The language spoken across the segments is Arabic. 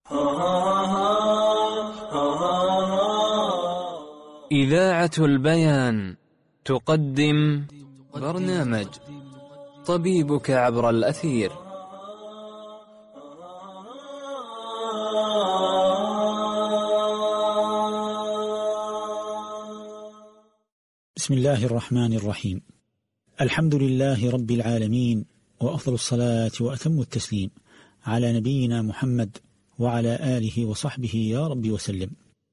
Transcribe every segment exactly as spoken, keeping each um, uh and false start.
إذاعة البيان تقدم برنامج طبيبك عبر الأثير. بسم الله الرحمن الرحيم. الحمد لله رب العالمين، وأفضل الصلاة وأتم التسليم على نبينا محمد وعلى آله وصحبه يا رب وسلم.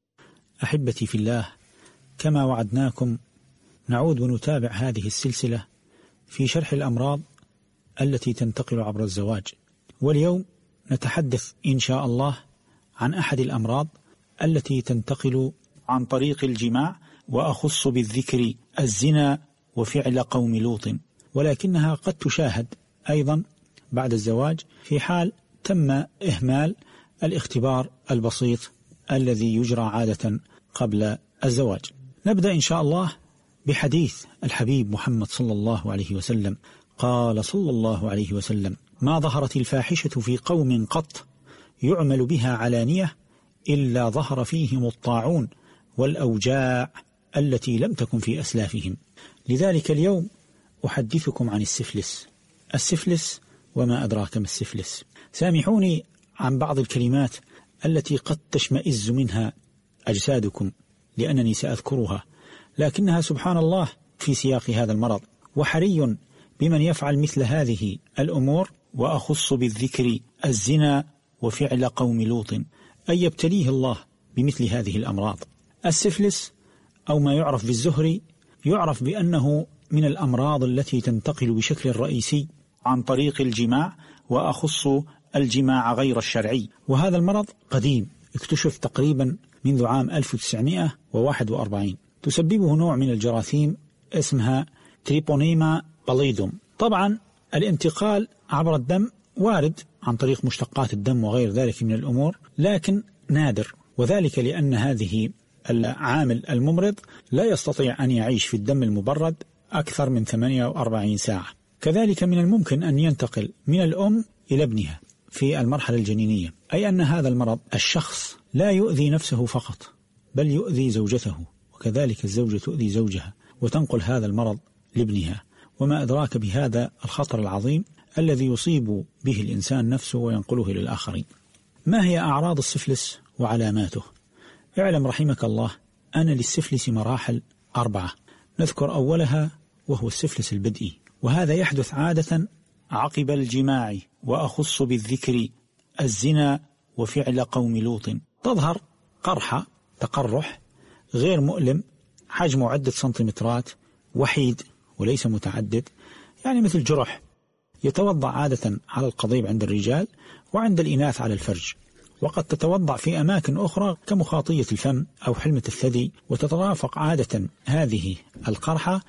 أحبتي في الله، كما وعدناكم نعود ونتابع هذه السلسلة في شرح الأمراض التي تنتقل عبر الزواج، واليوم نتحدث إن شاء الله عن أحد الأمراض التي تنتقل عن طريق الجماع، وأخص بالذكر الزنا وفعل قوم لوط، ولكنها قد تشاهد أيضا بعد الزواج في حال تم إهمال الاختبار البسيط الذي يجرى عادة قبل الزواج. نبدأ إن شاء الله بحديث الحبيب محمد صلى الله عليه وسلم. قال صلى الله عليه وسلم: ما ظهرت الفاحشة في قوم قط يعمل بها علانية إلا ظهر فيهم الطاعون والأوجاع التي لم تكن في أسلافهم. لذلك اليوم أحدثكم عن السفلس. السفلس وما أدراك ما السفلس. سامحوني عن بعض الكلمات التي قد تشمئز منها أجسادكم لأنني سأذكرها، لكنها سبحان الله في سياق هذا المرض، وحري بمن يفعل مثل هذه الأمور. وأخص بالذكر الزنا وفعل قوم لوط، أن يبتليه الله بمثل هذه الأمراض. السفلس أو ما يعرف بالزهري يعرف بأنه من الأمراض التي تنتقل بشكل رئيسي عن طريق الجماع، وأخص الجماع غير الشرعي. وهذا المرض قديم، اكتشف تقريبا منذ عام ألف وتسعمائة وواحد وأربعين. تسببه نوع من الجراثيم اسمها تريبونيما باليدوم. طبعا الانتقال عبر الدم وارد عن طريق مشتقات الدم وغير ذلك من الأمور، لكن نادر، وذلك لأن هذه العامل الممرض لا يستطيع أن يعيش في الدم المبرد أكثر من ثمانية وأربعين ساعة. كذلك من الممكن أن ينتقل من الأم إلى ابنها في المرحلة الجنينية، أي أن هذا المرض الشخص لا يؤذي نفسه فقط، بل يؤذي زوجته، وكذلك الزوجة تؤذي زوجها، وتنقل هذا المرض لابنها. وما أدراك بهذا الخطر العظيم الذي يصيب به الإنسان نفسه وينقله إلى الآخرين. ما هي أعراض السفلس وعلاماته؟ اعلم رحمك الله أن للسفلس مراحل أربعة، نذكر أولها وهو السفلس البدئي، وهذا يحدث عادة عقب الجماع، وأخص بالذكر الزنا وفعل قوم لوط. تظهر قرحة، تقرح غير مؤلم، حجمه عدة سنتيمترات، وحيد وليس متعدد، يعني مثل جرح. يتوضع عادة على القضيب عند الرجال، وعند الإناث على الفرج، وقد تتوضع في أماكن أخرى كمخاطية الفم أو حلمة الثدي. وتترافق عادة هذه القرحة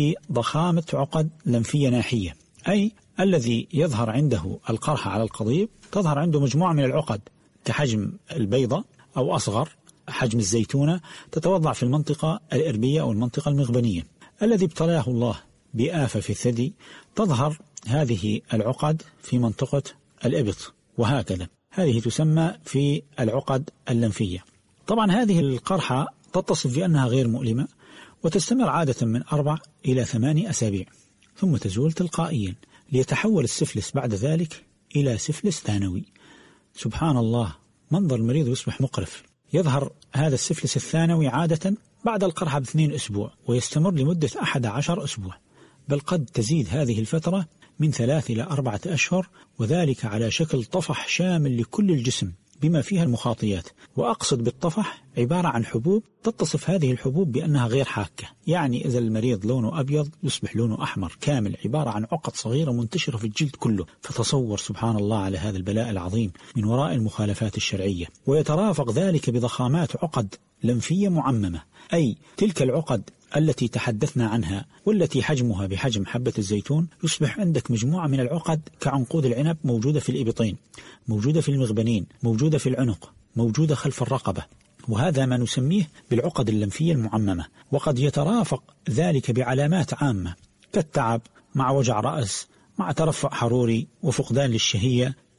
بضخامة عقد لمفية ناحية، أي الذي يظهر عنده القرحة على القضيب تظهر عنده مجموعة من العقد كحجم البيضة أو أصغر، حجم الزيتونة، تتوضع في المنطقة الإربية أو المنطقة المغبنية. الذي ابتلاه الله بآفة في الثدي تظهر هذه العقد في منطقة الإبط، وهكذا. هذه تسمى في العقد اللمفية. طبعا هذه القرحة تتصف بأنها غير مؤلمة، وتستمر عادة من أربع إلى ثماني أسابيع، ثم تزول تلقائيا، ليتحول السفلس بعد ذلك إلى سفلس ثانوي. سبحان الله، منظر المريض يصبح مقرف. يظهر هذا السفلس الثانوي عادة بعد القرحة باثنين أسبوع، ويستمر لمدة أحد عشر أسبوع، بل قد تزيد هذه الفترة من ثلاث إلى أربعة أشهر، وذلك على شكل طفح شامل لكل الجسم بما فيها المخاطيات. وأقصد بالطفح عبارة عن حبوب، تتصف هذه الحبوب بأنها غير حاكة، يعني إذا المريض لونه أبيض يصبح لونه أحمر كامل، عبارة عن عقد صغيرة منتشرة في الجلد كله. فتصور سبحان الله على هذا البلاء العظيم من وراء المخالفات الشرعية. ويترافق ذلك بضخامات عقد لمفية معممة، أي تلك العقد التي تحدثنا عنها والتي حجمها بحجم حبة الزيتون، يصبح عندك مجموعة من العقد كعنقود العنب، موجودة في الإبطين، موجودة في المغبنين، موجودة في العنق، موجودة خلف الرقبة. وهذا ما نسميه بالعقد اللمفية المعممة. وقد يترافق ذلك بعلامات عامة كالتعب مع وجع رأس مع ترفع حروري وفقدان للشهية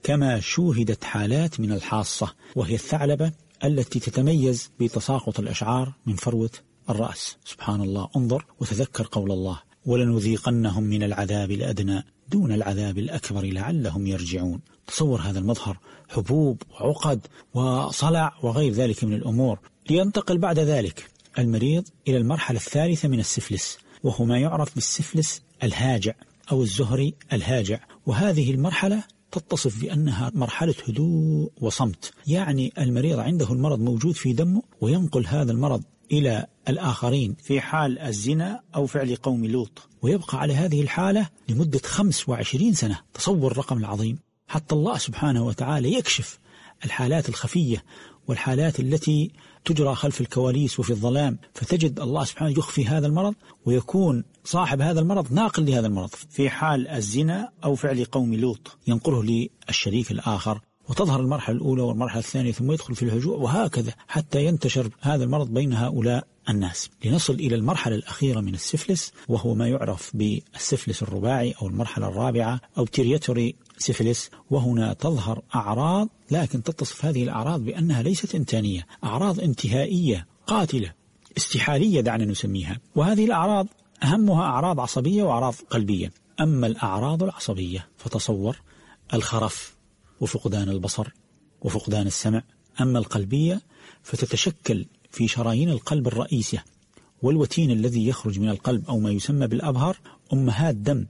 كما شوهدت حالات من الحاصة، وهي الثعلبة التي تتميز بتساقط الأشعار من فروة الرأس. سبحان الله، انظر وتذكر قول الله: ولنذيقنهم من العذاب الأدنى دون العذاب الأكبر لعلهم يرجعون. تصور هذا المظهر، حبوب وعقد وصلع وغير ذلك من الأمور. لينتقل بعد ذلك المريض إلى المرحلة الثالثة من السفلس، وهو ما يعرف بالسفلس الهاجع أو الزهري الهاجع. وهذه المرحلة تتصف بأنها مرحلة هدوء وصمت، يعني المريض عنده المرض موجود في دمه وينقل هذا المرض إلى الآخرين في حال الزنا أو فعل قوم لوط، ويبقى على هذه الحالة لمدة خمس وعشرين سنة. تصور الرقم العظيم، حتى الله سبحانه وتعالى يكشف الحالات الخفية والحالات التي تجرى خلف الكواليس وفي الظلام، فتجد الله سبحانه يخفي هذا المرض ويكون صاحب هذا المرض ناقل لهذا المرض في حال الزنا أو فعل قوم لوط، ينقله للشريك الآخر، وتظهر المرحلة الأولى والمرحلة الثانية ثم يدخل في الهجوع، وهكذا حتى ينتشر هذا المرض بين هؤلاء الناس، لنصل إلى المرحلة الأخيرة من السفلس، وهو ما يعرف بالسفلس الرباعي أو المرحلة الرابعة أو تيرياتوري سفلس. وهنا تظهر أعراض، لكن تتصف هذه الأعراض بأنها ليست إنتانية، أعراض انتهائية قاتلة استحالية دعنا نسميها. وهذه الأعراض أهمها أعراض عصبية وأعراض قلبية. أما الأعراض العصبية فتصور الخرف وفقدان البصر وفقدان السمع. أما القلبية فتتشكل في شرايين القلب الرئيسية والوتين الذي يخرج من القلب أو ما يسمى بالأبهر أمهات دم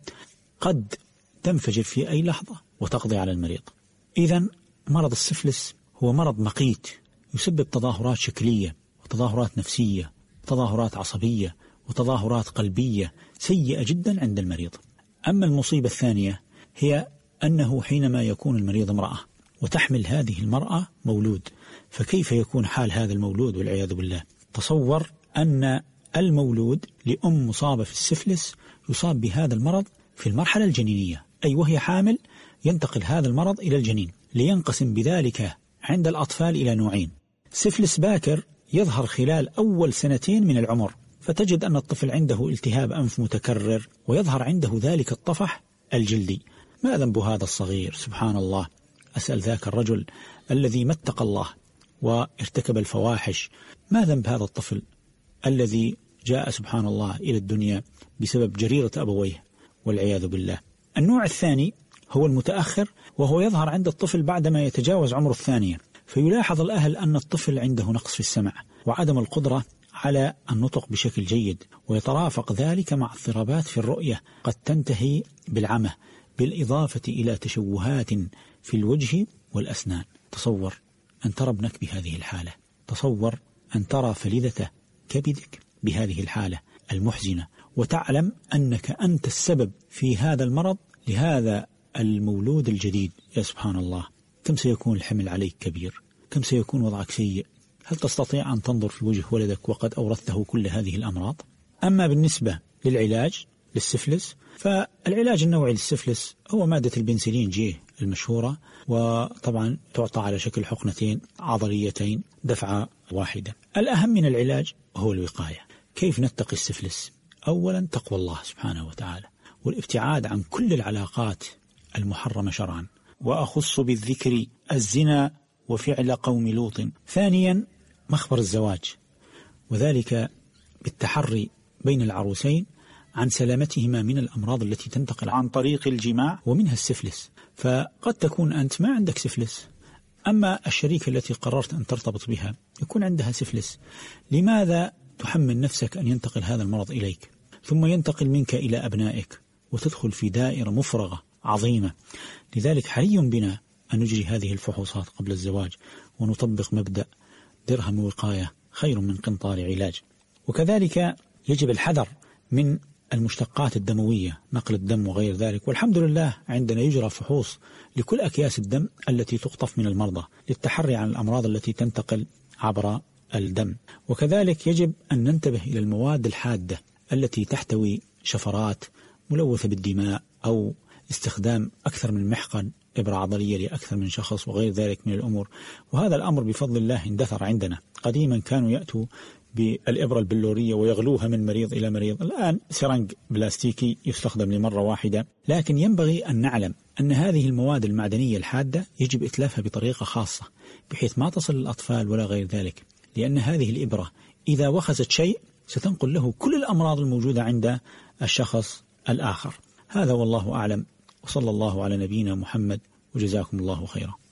قد تنفجر في أي لحظة وتقضي على المريض. إذن مرض السفلس هو مرض مقيت يسبب تظاهرات شكلية وتظاهرات نفسية وتظاهرات عصبية وتظاهرات قلبية سيئة جدا عند المريض. أما المصيبة الثانية هي أنه حينما يكون المريض امرأة وتحمل هذه المرأة مولود، فكيف يكون حال هذا المولود والعياذ بالله؟ تصور أن المولود لأم مصابة في السفلس يصاب بهذا المرض في المرحلة الجنينية، أي وهي حامل ينتقل هذا المرض إلى الجنين، لينقسم بذلك عند الأطفال إلى نوعين. سفلس باكر يظهر خلال أول سنتين من العمر، فتجد أن الطفل عنده التهاب أنف متكرر ويظهر عنده ذلك الطفح الجلدي. ما ذنب هذا الصغير؟ سبحان الله. أسأل ذاك الرجل الذي ما اتقى الله وارتكب الفواحش، ما ذنب هذا الطفل الذي جاء سبحان الله إلى الدنيا بسبب جريرة أبويه والعياذ بالله. النوع الثاني هو المتأخر، وهو يظهر عند الطفل بعدما يتجاوز عمر الثانية، فيلاحظ الأهل أن الطفل عنده نقص في السمع وعدم القدرة على النطق بشكل جيد، ويترافق ذلك مع اضطرابات في الرؤية قد تنتهي بالعمى، بالإضافة إلى تشوهات في الوجه والأسنان. تصور أن ترى ابنك بهذه الحالة، تصور أن ترى فلذة كبدك بهذه الحالة المحزنة، وتعلم أنك أنت السبب في هذا المرض لهذا المولود الجديد. يا سبحان الله، كم سيكون الحمل عليك كبير، كم سيكون وضعك سيء. هل تستطيع أن تنظر في وجه ولدك وقد أورثته كل هذه الأمراض؟ أما بالنسبة للعلاج للسفلس، فالعلاج النوعي للسفلس هو مادة البنسلين جي المشهورة، وطبعا تعطى على شكل حقنتين عضليتين دفعة واحدة. الأهم من العلاج هو الوقاية. كيف نتقي السفلس؟ أولا تقوى الله سبحانه وتعالى والابتعاد عن كل العلاقات المحرمة شرعا، وأخص بالذكر الزنا وفعل قوم لوط. ثانيا مخبر الزواج، وذلك بالتحري بين العروسين عن سلامتهما من الأمراض التي تنتقل عن طريق الجماع ومنها السفلس. فقد تكون أنت ما عندك سفلس، أما الشريكة التي قررت أن ترتبط بها يكون عندها سفلس. لماذا تحمل نفسك أن ينتقل هذا المرض إليك ثم ينتقل منك إلى أبنائك وتدخل في دائرة مفرغة عظيمة؟ لذلك حري بنا أن نجري هذه الفحوصات قبل الزواج ونطبق مبدأ درهم وقاية خير من قنطار علاج. وكذلك يجب الحذر من المشتقات الدموية، نقل الدم وغير ذلك. والحمد لله عندنا يجرى فحوص لكل أكياس الدم التي تقطف من المرضى للتحري عن الأمراض التي تنتقل عبر الدم. وكذلك يجب أن ننتبه إلى المواد الحادة التي تحتوي شفرات ملوثة بالدماء أو استخدام أكثر من محقن إبرة عضلية لأكثر من شخص وغير ذلك من الأمور. وهذا الأمر بفضل الله اندثر عندنا. قديما كانوا يأتوا بالإبرة البلورية ويغلوها من مريض إلى مريض، الآن سرنج بلاستيكي يستخدم لمرة واحدة. لكن ينبغي أن نعلم أن هذه المواد المعدنية الحادة يجب إتلافها بطريقة خاصة بحيث ما تصل للأطفال ولا غير ذلك، لأن هذه الإبرة إذا وخزت شيء ستنقل له كل الأمراض الموجودة عند الشخص الآخر. هذا والله أعلم، وصلى الله على نبينا محمد، وجزاكم الله خيرا.